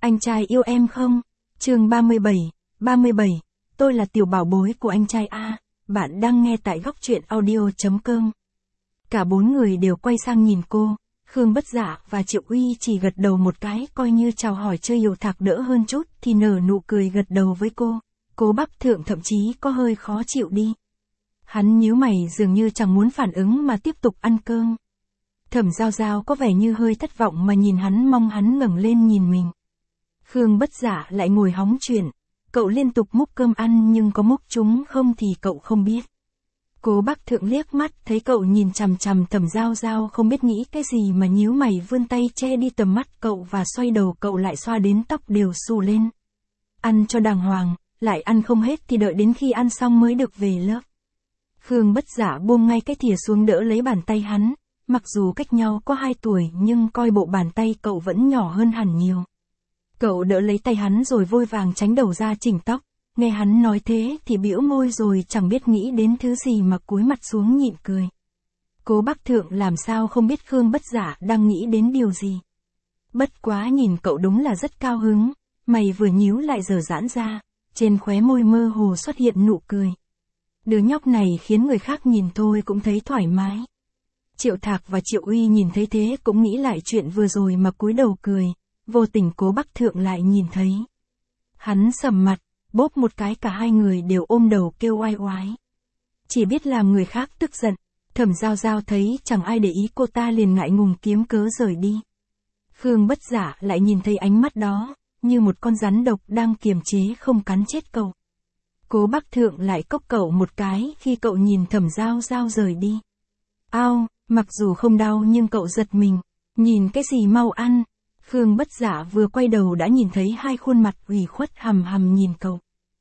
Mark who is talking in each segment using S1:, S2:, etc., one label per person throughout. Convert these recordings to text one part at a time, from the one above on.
S1: Anh trai yêu em không? Chương 37, tôi là tiểu bảo bối của anh trai A, bạn đang nghe tại góc truyện audio.com. Cả bốn người đều quay sang nhìn cô, Khương Bất Dạ và Triệu Uy chỉ gật đầu một cái coi như chào hỏi chơi Hiểu Thạc đỡ hơn chút thì nở nụ cười gật đầu với cô. Cố Bắc Thượng thậm chí có hơi khó chịu đi. Hắn nhíu mày dường như chẳng muốn phản ứng mà tiếp tục ăn cơm. Thẩm Giao Giao có vẻ như hơi thất vọng mà nhìn hắn, mong hắn ngẩng lên nhìn mình. Khương Bất Dạ lại ngồi hóng chuyện, cậu liên tục múc cơm ăn nhưng có múc chúng không thì cậu không biết. Cố Bắc Thượng liếc mắt thấy cậu nhìn chằm chằm Thẩm Giao Giao không biết nghĩ cái gì mà nhíu mày vươn tay che đi tầm mắt cậu và xoay đầu cậu lại xoa đến tóc đều xù lên. Ăn cho đàng hoàng, lại ăn không hết thì đợi đến khi ăn xong mới được về lớp. Khương Bất Dạ buông ngay cái thìa xuống đỡ lấy bàn tay hắn, mặc dù cách nhau có 2 tuổi nhưng coi bộ bàn tay cậu vẫn nhỏ hơn hẳn nhiều. Cậu đỡ lấy tay hắn rồi vội vàng tránh đầu ra chỉnh tóc, nghe hắn nói thế thì bĩu môi rồi chẳng biết nghĩ đến thứ gì mà cúi mặt xuống nhịn cười. Cố Bắc Thượng làm sao không biết Khương Bất Dạ đang nghĩ đến điều gì. Bất quá nhìn cậu đúng là rất cao hứng, mày vừa nhíu lại giờ giãn ra, trên khóe môi mơ hồ xuất hiện nụ cười. Đứa nhóc này khiến người khác nhìn thôi cũng thấy thoải mái. Triệu Thạc và Triệu Uy nhìn thấy thế cũng nghĩ lại chuyện vừa rồi mà cúi đầu cười, vô tình Cố Bắc Thượng lại nhìn thấy. Hắn sầm mặt, bóp một cái cả hai người đều ôm đầu kêu oai oái. Chỉ biết làm người khác tức giận, Thẩm Giao Giao thấy chẳng ai để ý cô ta liền ngại ngùng kiếm cớ rời đi. Khương Bất Dạ lại nhìn thấy ánh mắt đó, như một con rắn độc đang kiềm chế không cắn chết cậu. Cố Bắc Thượng lại cốc cậu một cái khi cậu nhìn Thẩm Giao Giao rời đi. Ao, mặc dù không đau nhưng cậu giật mình, nhìn cái gì mau ăn. Khương Bất Dạ vừa quay đầu đã nhìn thấy hai khuôn mặt ủy khuất hằm hằm nhìn cậu.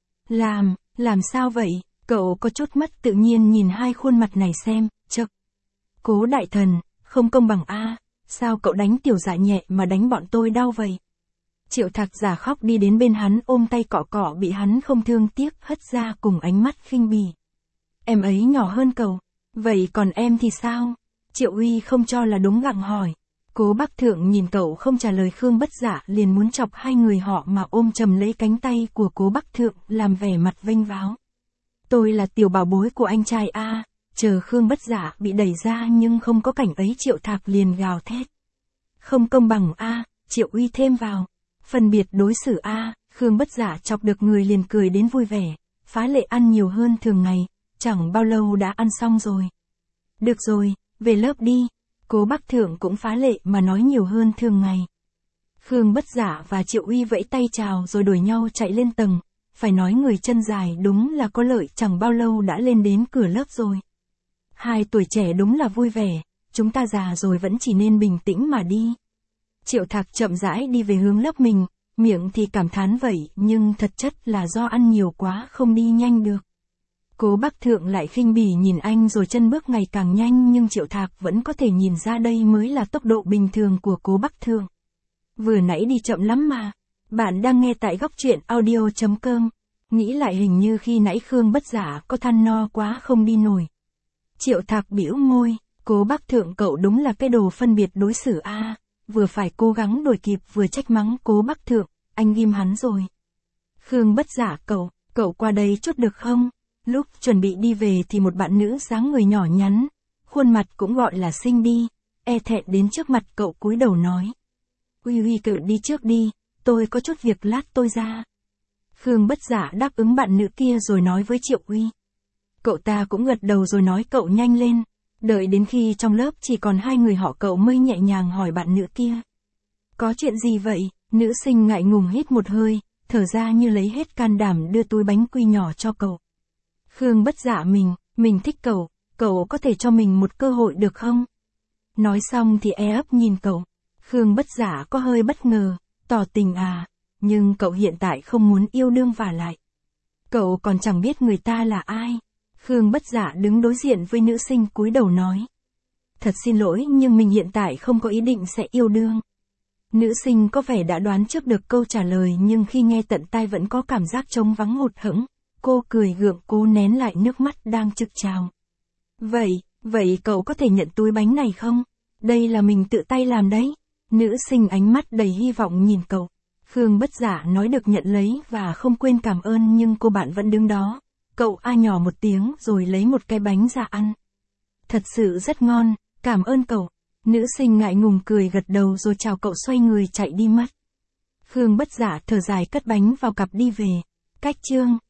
S1: Làm sao vậy? Cậu có chút mất tự nhiên nhìn hai khuôn mặt này xem, chậc. Cố đại thần, không công bằng a, sao cậu đánh tiểu Dạ nhẹ mà đánh bọn tôi đau vậy? Triệu Thạc giả khóc đi đến bên hắn ôm tay cọ cọ bị hắn không thương tiếc hất ra cùng ánh mắt khinh bỉ. Em ấy nhỏ hơn cậu, vậy còn em thì sao? Triệu Uy không cho là đúng gặng hỏi. Cố Bắc Thượng nhìn cậu không trả lời Khương Bất Dạ liền muốn chọc hai người họ mà ôm chầm lấy cánh tay của Cố Bắc Thượng làm vẻ mặt vênh váo. Tôi là tiểu bảo bối của anh trai A, chờ Khương Bất Dạ bị đẩy ra nhưng không có cảnh ấy Triệu Thạc liền gào thét. Không công bằng A, Triệu Uy thêm vào. Phân biệt đối xử A, Khương Bất Dạ chọc được người liền cười đến vui vẻ, phá lệ ăn nhiều hơn thường ngày, chẳng bao lâu đã ăn xong rồi. Được rồi, về lớp đi. Cố Bắc Thượng cũng phá lệ mà nói nhiều hơn thường ngày. Khương Bất Dạ và Triệu Uy vẫy tay chào rồi đuổi nhau chạy lên tầng, phải nói người chân dài đúng là có lợi, chẳng bao lâu đã lên đến cửa lớp rồi. 2 tuổi trẻ đúng là vui vẻ, chúng ta già rồi vẫn chỉ nên bình tĩnh mà đi. Triệu Thạc chậm rãi đi về hướng lớp mình, miệng thì cảm thán vậy nhưng thật chất là do ăn nhiều quá không đi nhanh được. Cố Bắc Thượng lại khinh bỉ nhìn anh rồi chân bước ngày càng nhanh nhưng Triệu Thạc vẫn có thể nhìn ra đây mới là tốc độ bình thường của Cố Bắc Thượng. Vừa nãy đi chậm lắm mà. Bạn đang nghe tại góc truyện audio.com. Nghĩ lại hình như khi nãy Khương Bất Dạ có than no quá không đi nổi. Triệu Thạc bĩu môi, Cố Bắc Thượng cậu đúng là cái đồ phân biệt đối xử a, vừa phải cố gắng đuổi kịp vừa trách mắng Cố Bắc Thượng, anh ghim hắn rồi. Khương Bất Dạ cậu qua đây chút được không? Lúc chuẩn bị đi về thì một bạn nữ dáng người nhỏ nhắn, khuôn mặt cũng gọi là xinh đi, e thẹn đến trước mặt cậu cúi đầu nói. Uy cậu đi trước đi, tôi có chút việc lát tôi ra. Khương Bất Dạ đáp ứng bạn nữ kia rồi nói với Triệu Uy. Cậu ta cũng gật đầu rồi nói cậu nhanh lên, đợi đến khi trong lớp chỉ còn 2 người họ cậu mới nhẹ nhàng hỏi bạn nữ kia. Có chuyện gì vậy? Nữ sinh ngại ngùng hít một hơi, thở ra như lấy hết can đảm đưa túi bánh quy nhỏ cho cậu. Khương Bất Dạ mình thích cậu có thể cho mình một cơ hội được không? Nói xong thì e ấp nhìn cậu. Khương Bất Dạ có hơi bất ngờ, tỏ tình à, nhưng cậu hiện tại không muốn yêu đương vả lại. Cậu còn chẳng biết người ta là ai. Khương Bất Dạ đứng đối diện với nữ sinh cúi đầu nói. Thật xin lỗi nhưng mình hiện tại không có ý định sẽ yêu đương. Nữ sinh có vẻ đã đoán trước được câu trả lời nhưng khi nghe tận tai vẫn có cảm giác trống vắng hụt hẫng. Cô cười gượng cố nén lại nước mắt đang trực trào. Vậy cậu có thể nhận túi bánh này không? Đây là mình tự tay làm đấy. Nữ sinh ánh mắt đầy hy vọng nhìn cậu. Khương Bất Dạ nói được nhận lấy và không quên cảm ơn nhưng cô bạn vẫn đứng đó. Cậu A nhỏ một tiếng rồi lấy một cái bánh ra ăn. Thật sự rất ngon, cảm ơn cậu. Nữ sinh ngại ngùng cười gật đầu rồi chào cậu xoay người chạy đi mất. Khương Bất Dạ thở dài cất bánh vào cặp đi về. Cách chương